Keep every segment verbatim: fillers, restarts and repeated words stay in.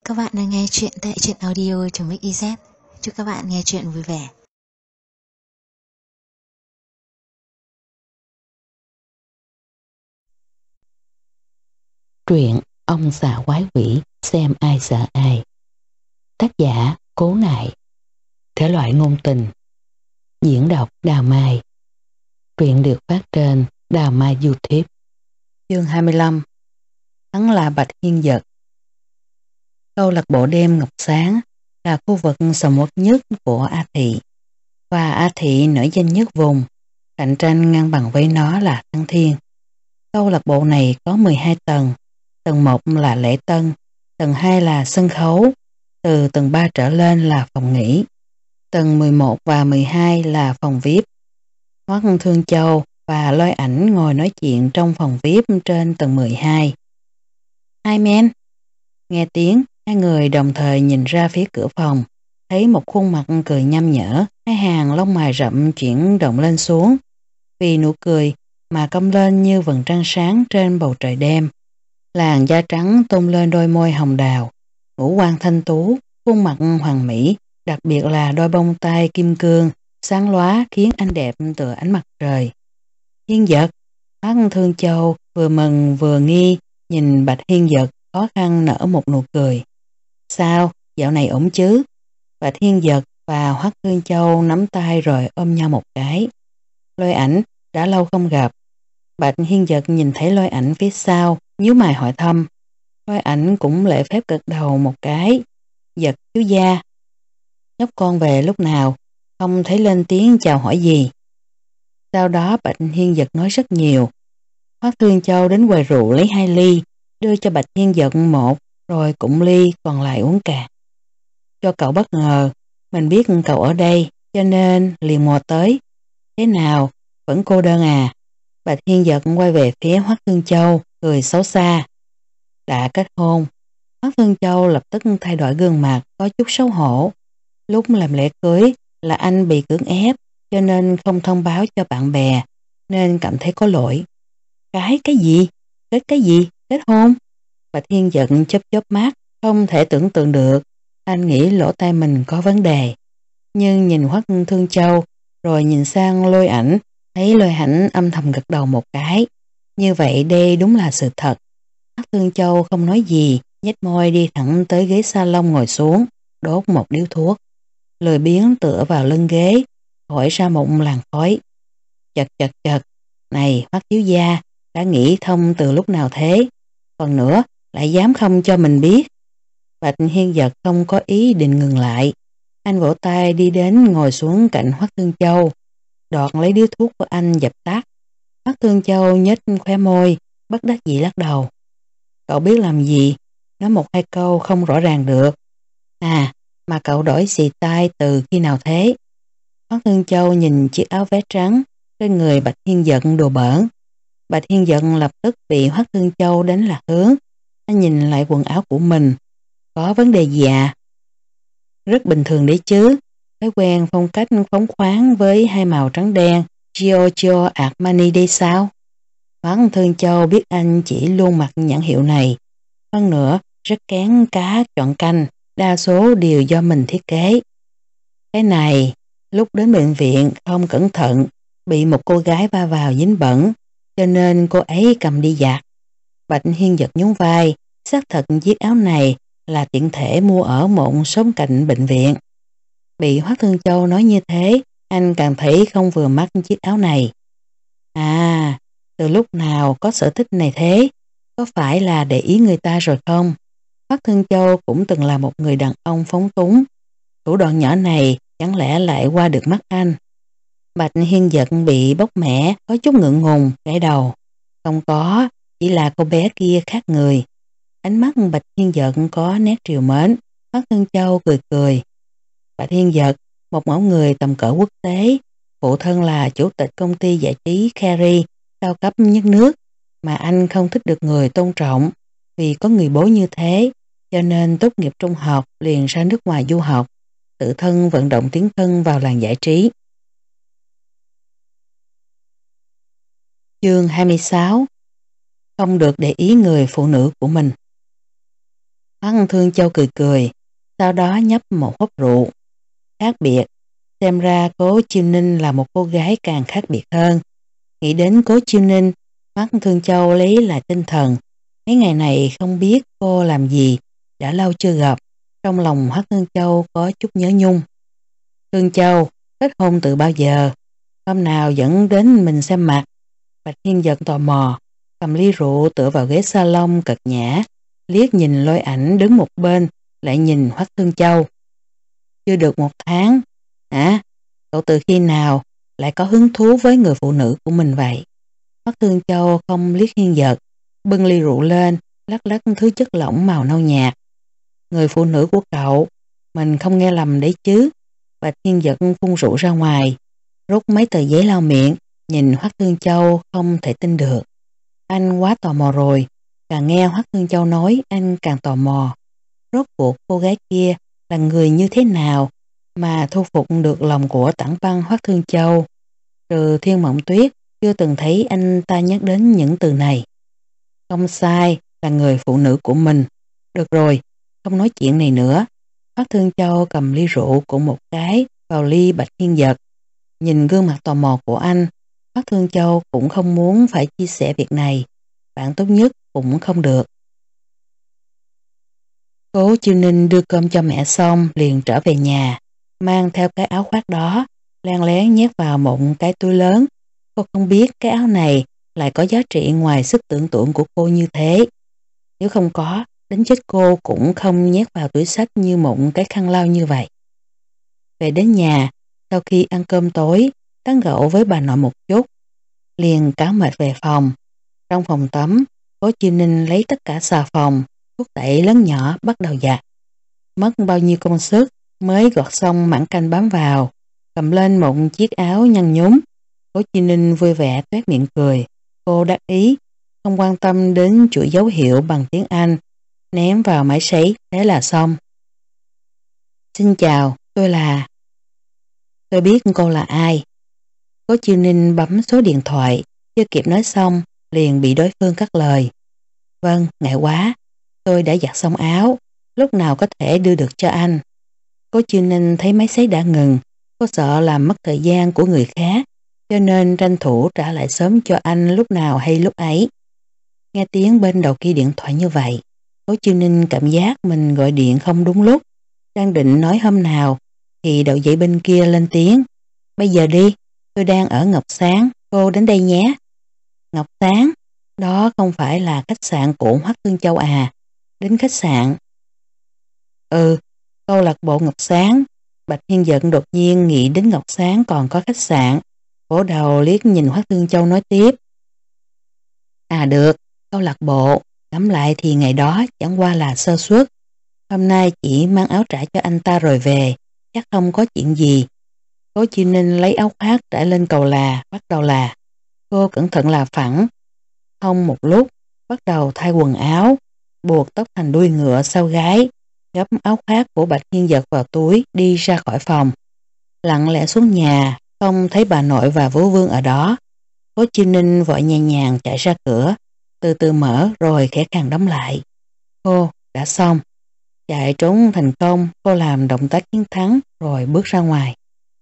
Các bạn đang nghe chuyện tại truyện audio.mixyz. Chúc các bạn nghe chuyện vui vẻ. Truyện Ông Xà Quái Quỷ Xem Ai Sợ Ai. Tác giả Cố Nại. Thể loại ngôn tình. Diễn đọc Đào Mai. Truyện được phát trên Đào Mai YouTube. Chương hai mươi lăm. Hắn là Bạch Hiên Dật. Câu lạc bộ đêm Ngọc Sáng là khu vực sầm uất nhất của A Thị, và A Thị nổi danh nhất vùng. Cạnh tranh ngang bằng với nó là Thăng Thiên. Câu lạc bộ này có mười hai tầng. Tầng một là lễ tân, tầng hai là sân khấu, từ tầng ba trở lên là phòng nghỉ. Tầng mười một và mười hai là phòng vi ai pi. Hoắc Thương Châu và Lôi Ảnh ngồi nói chuyện trong phòng vi ai pi trên tầng mười hai. Hai men. Nghe tiếng, hai người đồng thời nhìn ra phía cửa phòng, thấy một khuôn mặt cười nham nhở, hai hàng lông mày rậm chuyển động lên xuống. Vì nụ cười mà cong lên như vầng trăng sáng trên bầu trời đêm. Làn da trắng tôn lên đôi môi hồng đào, ngũ quan thanh tú, khuôn mặt hoàn mỹ, đặc biệt là đôi bông tai kim cương, sáng lóa khiến anh đẹp tựa ánh mặt trời. Hiên Dật. Hoắc Thương Châu vừa mừng vừa nghi, nhìn Bạch Hiên Dật khó khăn nở một nụ cười. Sao, dạo này ổn chứ? Bạch Hiên Dật và Hoắc Thương Châu nắm tay rồi ôm nhau một cái. Lôi Ảnh, đã lâu không gặp. Bạch Hiên Dật nhìn thấy Lôi Ảnh phía sau, nhíu mày hỏi thăm. Lôi Ảnh cũng lễ phép gật đầu một cái. Dật thiếu gia. Nhóc con về lúc nào, không thấy lên tiếng chào hỏi gì. Sau đó Bạch Hiên Dật nói rất nhiều. Hoắc Thương Châu đến quầy rượu lấy hai ly, đưa cho Bạch Hiên Dật một, rồi cũng ly còn lại uống cạn. Cho cậu bất ngờ, mình biết cậu ở đây, cho nên liền mò tới. Thế nào, vẫn cô đơn à? Bạch Hiên Dật quay về phía Hoắc Thương Châu, cười xấu xa. Đã kết hôn. Hoắc Thương Châu lập tức thay đổi gương mặt, có chút xấu hổ. Lúc làm lễ cưới là anh bị cưỡng ép, cho nên không thông báo cho bạn bè, nên cảm thấy có lỗi. Cái cái gì? Kết cái gì? Kết hôn? Bạch Hiên Dật chớp chớp mắt, không thể tưởng tượng được. Anh nghĩ lỗ tai mình có vấn đề. Nhưng nhìn Hoắc Thương Châu, rồi nhìn sang Lôi Ảnh, thấy Lôi Ảnh âm thầm gật đầu một cái. Như vậy đây đúng là sự thật. Hoắc Thương Châu không nói gì, nhếch môi đi thẳng tới ghế salon ngồi xuống, đốt một điếu thuốc. Lười biếng tựa vào lưng ghế, thổi ra một làn khói. Chật chật chật, này Hoắc thiếu gia, đã nghĩ thông từ lúc nào thế? Còn nữa, lại dám không cho mình biết. Bạch Hiên Dật không có ý định ngừng lại. Anh vỗ tay đi đến ngồi xuống cạnh Hoắc Thương Châu, đoạt lấy điếu thuốc của anh dập tắt. Hoắc Thương Châu nhếch khóe môi, bất đắc dĩ lắc đầu. Cậu biết làm gì? Nói một hai câu không rõ ràng được. À, mà cậu đổi xì tai từ khi nào thế? Hoắc Thương Châu nhìn chiếc áo vest trắng trên người Bạch Hiên Dật đùa bỡn. Bạch Hiên Dật lập tức bị Hoắc Thương Châu đánh lạc hướng. Anh nhìn lại quần áo của mình. Có vấn đề gì à? Rất bình thường đấy chứ. Thói quen phong cách phóng khoáng với hai màu trắng đen Giorgio Armani đây sao? Hoắc Thương Châu biết anh chỉ luôn mặc nhãn hiệu này. Hơn nữa, rất kén cá chọn canh, đa số đều do mình thiết kế. Cái này, lúc đến bệnh viện không cẩn thận, bị một cô gái va vào dính bẩn, cho nên cô ấy cầm đi giặt. Bạch Hiên Dật nhún vai, xác thật chiếc áo này là tiện thể mua ở một xóm cạnh bệnh viện. Bị Hoắc Thương Châu nói như thế, anh càng thấy không vừa mắt chiếc áo này. À, từ lúc nào có sở thích này thế? Có phải là để ý người ta rồi không? Hoắc Thương Châu cũng từng là một người đàn ông phóng túng. Thủ đoạn nhỏ này chẳng lẽ lại qua được mắt anh? Bạch Hiên Dật bị bóc mẻ, có chút ngượng ngùng, gãi đầu. Không có, chỉ là cô bé kia khác người. Ánh mắt Bạch Hiên Dật có nét trìu mến. Hoắc Thương Châu cười cười. Bạch Hiên Dật, một mẫu người tầm cỡ quốc tế, phụ thân là chủ tịch công ty giải trí Carrie, cao cấp nhất nước, mà anh không thích được người tôn trọng, vì có người bố như thế, cho nên tốt nghiệp trung học liền ra nước ngoài du học, tự thân vận động tiến thân vào làng giải trí. Chương hai mươi sáu. Không được để ý người phụ nữ của mình. Hoắc Thương Châu cười cười, sau đó nhấp một hớp rượu. Khác biệt, xem ra Cố Chiêu Ninh là một cô gái càng khác biệt hơn. Nghĩ đến Cố Chiêu Ninh, Hoắc Thương Châu lấy lại tinh thần. Mấy ngày này không biết cô làm gì, đã lâu chưa gặp. Trong lòng Hoắc Thương Châu có chút nhớ nhung. Thương Châu, kết hôn từ bao giờ? Hôm nào dẫn đến mình xem mặt? Bạch Thiên Giật tò mò, cầm ly rượu tựa vào ghế salon cật nhã, liếc nhìn Lôi Ảnh đứng một bên, lại nhìn Hoắc Thương Châu. Chưa được một tháng. Hả? Cậu từ khi nào lại có hứng thú với người phụ nữ của mình vậy? Hoắc Thương Châu không liếc Hiên Giật, bưng ly rượu lên, lắc lắc thứ chất lỏng màu nâu nhạt. Người phụ nữ của cậu, mình không nghe lầm đấy chứ? Bạch Hiên Giật phun rượu ra ngoài, rút mấy tờ giấy lau miệng, nhìn Hoắc Thương Châu không thể tin được. Anh quá tò mò rồi, càng nghe Hoắc Thương Châu nói anh càng tò mò. Rốt cuộc cô gái kia là người như thế nào mà thu phục được lòng của tảng băng Hoắc Thương Châu? Trừ Thiên Mộng Tuyết, chưa từng thấy anh ta nhắc đến những từ này. Không sai, là người phụ nữ của mình. Được rồi, không nói chuyện này nữa. Hoắc Thương Châu cầm ly rượu của một cái vào ly Bạch Hiên Giật. Nhìn gương mặt tò mò của anh, Hoắc Thương Châu cũng không muốn phải chia sẻ việc này. Bạn tốt nhất cũng không được. Cố Chiêu Ninh đưa cơm cho mẹ xong liền trở về nhà, mang theo cái áo khoác đó, len lén nhét vào một cái túi lớn. Cô không biết cái áo này lại có giá trị ngoài sức tưởng tượng của cô như thế. Nếu không có, đến chết cô cũng không nhét vào túi xách như một cái khăn lau như vậy. Về đến nhà, sau khi ăn cơm tối, tán gẫu với bà nội một chút, liền cáo mệt về phòng. Trong phòng tắm, Cố Chiêu Ninh lấy tất cả xà phòng, thuốc tẩy lớn nhỏ bắt đầu giặt. Mất bao nhiêu công sức mới gọt xong mảng canh bám vào, cầm lên một chiếc áo nhăn nhúm. Cố Chiêu Ninh vui vẻ toét miệng cười. Cô đắc ý, không quan tâm đến chuỗi dấu hiệu bằng tiếng Anh, ném vào máy sấy, thế là xong. Xin chào, tôi là... Tôi biết cô là ai. Cố Chiêu Ninh bấm số điện thoại, chưa kịp nói xong, liền bị đối phương cắt lời. Vâng, ngại quá, tôi đã giặt xong áo, lúc nào có thể đưa được cho anh. Cố Chiêu Ninh thấy máy sấy đã ngừng, cô sợ làm mất thời gian của người khác, cho nên tranh thủ trả lại sớm cho anh lúc nào hay lúc ấy. Nghe tiếng bên đầu kia điện thoại như vậy, Cố Chiêu Ninh cảm giác mình gọi điện không đúng lúc. Đang định nói hôm nào, thì đầu dãy bên kia lên tiếng. Bây giờ đi, tôi đang ở Ngọc Sáng, cô đến đây nhé. Ngọc Sáng, đó không phải là khách sạn của Hoắc Thương Châu à? Đến khách sạn. Ừ, câu lạc bộ Ngọc Sáng. Bạch Hiên Giận đột nhiên nghĩ đến Ngọc Sáng còn có khách sạn. Vỗ đầu liếc nhìn Hoắc Thương Châu nói tiếp. À được, câu lạc bộ, ngẫm lại thì ngày đó chẳng qua là sơ suất. Hôm nay chỉ mang áo trải cho anh ta rồi về, chắc không có chuyện gì. Cố Chiêu Ninh lấy áo khoác trải lên cầu là, bắt đầu là. Cô cẩn thận là phẳng. Không một lúc, bắt đầu thay quần áo, buộc tóc thành đuôi ngựa sau gáy, gấp áo khoác của Bạch Hiên Giật vào túi đi ra khỏi phòng. Lặng lẽ xuống nhà, không thấy bà nội và Vũ Vương ở đó. Cố Chiêu Ninh vội nhẹ nhàng chạy ra cửa, từ từ mở rồi khẽ khàng đóng lại. Cô, đã xong. Chạy trốn thành công, cô làm động tác chiến thắng rồi bước ra ngoài.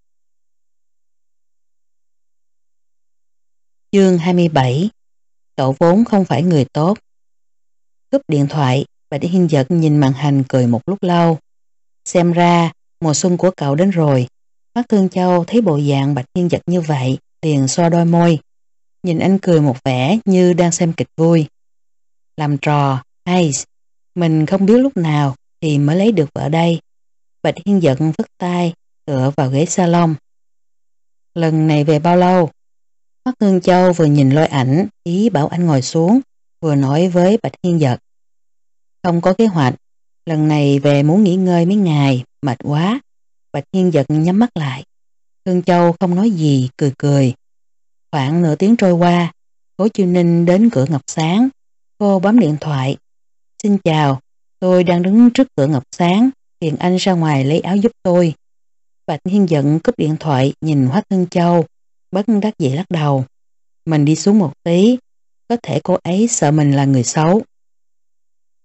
Chương hai mươi bảy. Cậu vốn không phải người tốt. Cúp điện thoại, Bạch Hiên Giật nhìn màn hình cười một lúc lâu. Xem ra, mùa xuân của cậu đến rồi. Hoắc Thương Châu thấy bộ dạng Bạch Hiên Giật như vậy, liền xoa đôi môi. Nhìn anh cười một vẻ như đang xem kịch vui. Làm trò, hay, mình không biết lúc nào thì mới lấy được vợ đây. Bạch Hiên Giật vứt tay, tựa vào ghế salon. Lần này về bao lâu? Hoắc Thương Châu vừa nhìn Lôi Ảnh, ý bảo anh ngồi xuống, vừa nói với Bạch Hiên Giật. Không có kế hoạch, lần này về muốn nghỉ ngơi mấy ngày, mệt quá. Bạch Hiên Giật nhắm mắt lại. Thương Châu không nói gì, cười cười. Khoảng nửa tiếng trôi qua, Cố Chiêu Ninh đến cửa Ngọc Sáng. Cô bấm điện thoại. Xin chào, tôi đang đứng trước cửa Ngọc Sáng, phiền anh ra ngoài lấy áo giúp tôi. Bạch Hiên Giật cúp điện thoại nhìn Hoắc Thương Châu, bất đắc dĩ lắc đầu. Mình đi xuống một tí, có thể cô ấy sợ mình là người xấu.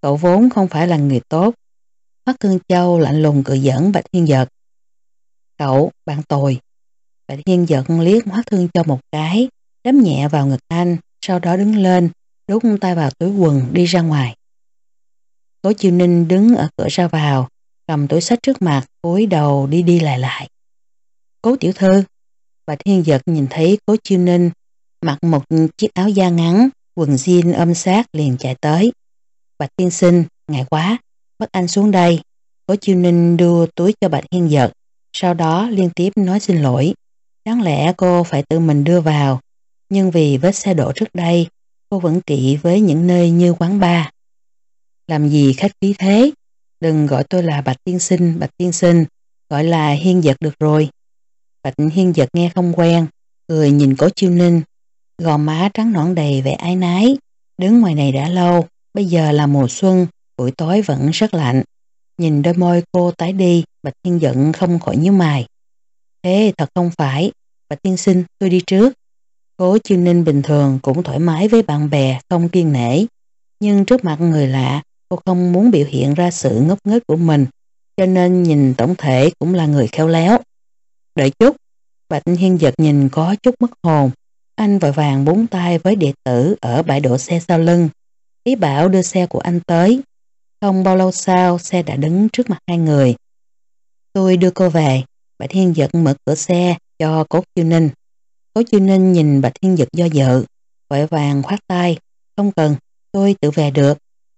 Cậu vốn không phải là người tốt. Hoắc Thương Châu lạnh lùng cười giỡn Bạch Thiên Giật. Cậu, bạn tồi. Bạch Thiên Giật liếc Hoắc Thương Châu một cái, đấm nhẹ vào ngực anh, sau đó đứng lên, đút tay vào túi quần đi ra ngoài. Cố Chiêu Ninh đứng ở cửa ra vào, cầm túi xách trước mặt, cúi đầu đi đi lại lại. Cố tiểu thư. Bạch Thiên Giật nhìn thấy Cố Chiêu Ninh mặc một chiếc áo da ngắn, quần jean ôm sát liền chạy tới. Bạch tiên sinh, ngại quá, bắt anh xuống đây. Cố Chiêu Ninh đưa túi cho Bạch Thiên Giật, sau đó liên tiếp nói xin lỗi. Đáng lẽ cô phải tự mình đưa vào, nhưng vì vết xe đổ trước đây, cô vẫn kỵ với những nơi như quán bar. Làm gì khách khí thế? Đừng gọi tôi là Bạch tiên sinh, Bạch tiên sinh, gọi là Hiên Giật được rồi. Bạch Hiên Giật nghe không quen, cười nhìn Cố Chiêu Ninh, gò má trắng nõn đầy vẻ ái nái. Đứng ngoài này đã lâu, bây giờ là mùa xuân, buổi tối vẫn rất lạnh. Nhìn đôi môi cô tái đi, Bạch Hiên Giật không khỏi nhíu mày. Thế thật không phải, Bạch tiên sinh, tôi đi trước. Cố Chiêu Ninh bình thường cũng thoải mái với bạn bè, không kiêng nể. Nhưng trước mặt người lạ, cô không muốn biểu hiện ra sự ngốc nghếch của mình, cho nên nhìn tổng thể cũng là người khéo léo. Đợi chút. Bạch Hiên Giật nhìn có chút mất hồn. Anh vội vàng búng tay với đệ tử ở bãi đổ xe sau lưng, ý bảo đưa xe của anh tới. Không bao lâu sau, xe đã đứng trước mặt hai người. Tôi đưa cô về. Bạch Hiên Giật mở cửa xe cho Cố Chiêu Ninh. Cố Chiêu Ninh nhìn Bạch Hiên Giật do dự, vội vàng khoát tay. Không cần, tôi tự về được.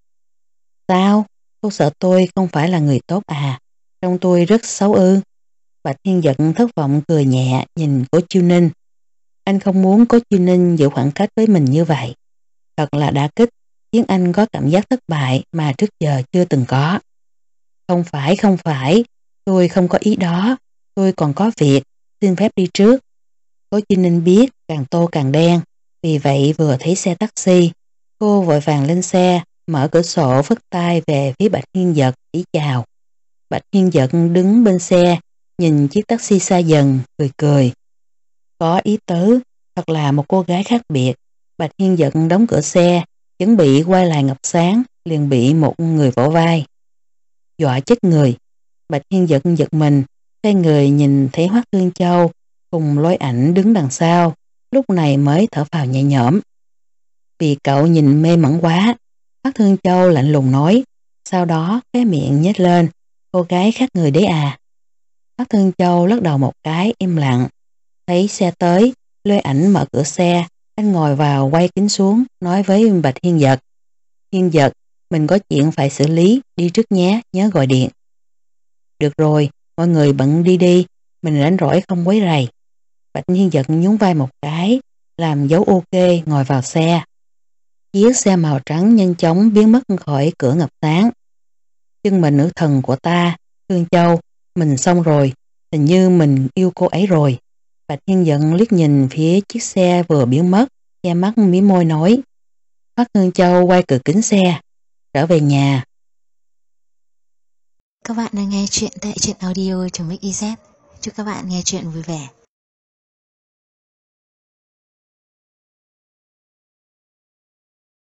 Sao? Cô sợ tôi không phải là người tốt à? Trông tôi rất xấu ư? Bạch Hiên Giật thất vọng cười nhẹ nhìn Cố Chiêu Ninh. Anh không muốn Cố Chiêu Ninh giữ khoảng cách với mình như vậy. Thật là đả kích, khiến anh có cảm giác thất bại mà trước giờ chưa từng có. Không phải, không phải, tôi không có ý đó, tôi còn có việc, xin phép đi trước. Cố Chiêu Ninh biết càng tô càng đen, vì vậy vừa thấy xe taxi, cô vội vàng lên xe, mở cửa sổ phất tay về phía Bạch Hiên Giật ý chào. Bạch Hiên Giật đứng bên xe, nhìn chiếc taxi xa dần, cười cười. Có ý tứ, thật là một cô gái khác biệt. Bạch Hiên Giật đóng cửa xe, chuẩn bị quay lại Ngọc Sáng, liền bị một người vỗ vai. Dọa chết người. Bạch Hiên Giật giật mình, xoay người nhìn thấy Hoắc Thương Châu cùng Lôi Ảnh đứng đằng sau, lúc này mới thở phào nhẹ nhõm. Vì cậu nhìn mê mẩn quá, Hoắc Thương Châu lạnh lùng nói, sau đó cái miệng nhếch lên, cô gái khác người đấy à. Hoắc Thương Châu lắc đầu một cái im lặng. Thấy xe tới, Lôi Ảnh mở cửa xe, anh ngồi vào quay kính xuống, nói với Bạch Hiên Giật. Hiên Giật, mình có chuyện phải xử lý, đi trước nhé, nhớ gọi điện. Được rồi, mọi người bận đi đi, mình rảnh rỗi không quấy rầy. Bạch Hiên Giật nhún vai một cái, làm dấu ok ngồi vào xe. Chiếc xe màu trắng nhanh chóng biến mất khỏi cửa Ngập Sáng. Chân mệnh nữ thần của ta, Thương Châu, mình xong rồi, hình như mình yêu cô ấy rồi. Bạch Hiên Giật liếc nhìn phía chiếc xe vừa biến mất, che mắt mí môi nói. Hoắc Thương Châu quay cửa kính xe, trở về nhà. Các bạn đang nghe chuyện tại truyện audio.mixyz. Chúc các bạn nghe chuyện vui vẻ.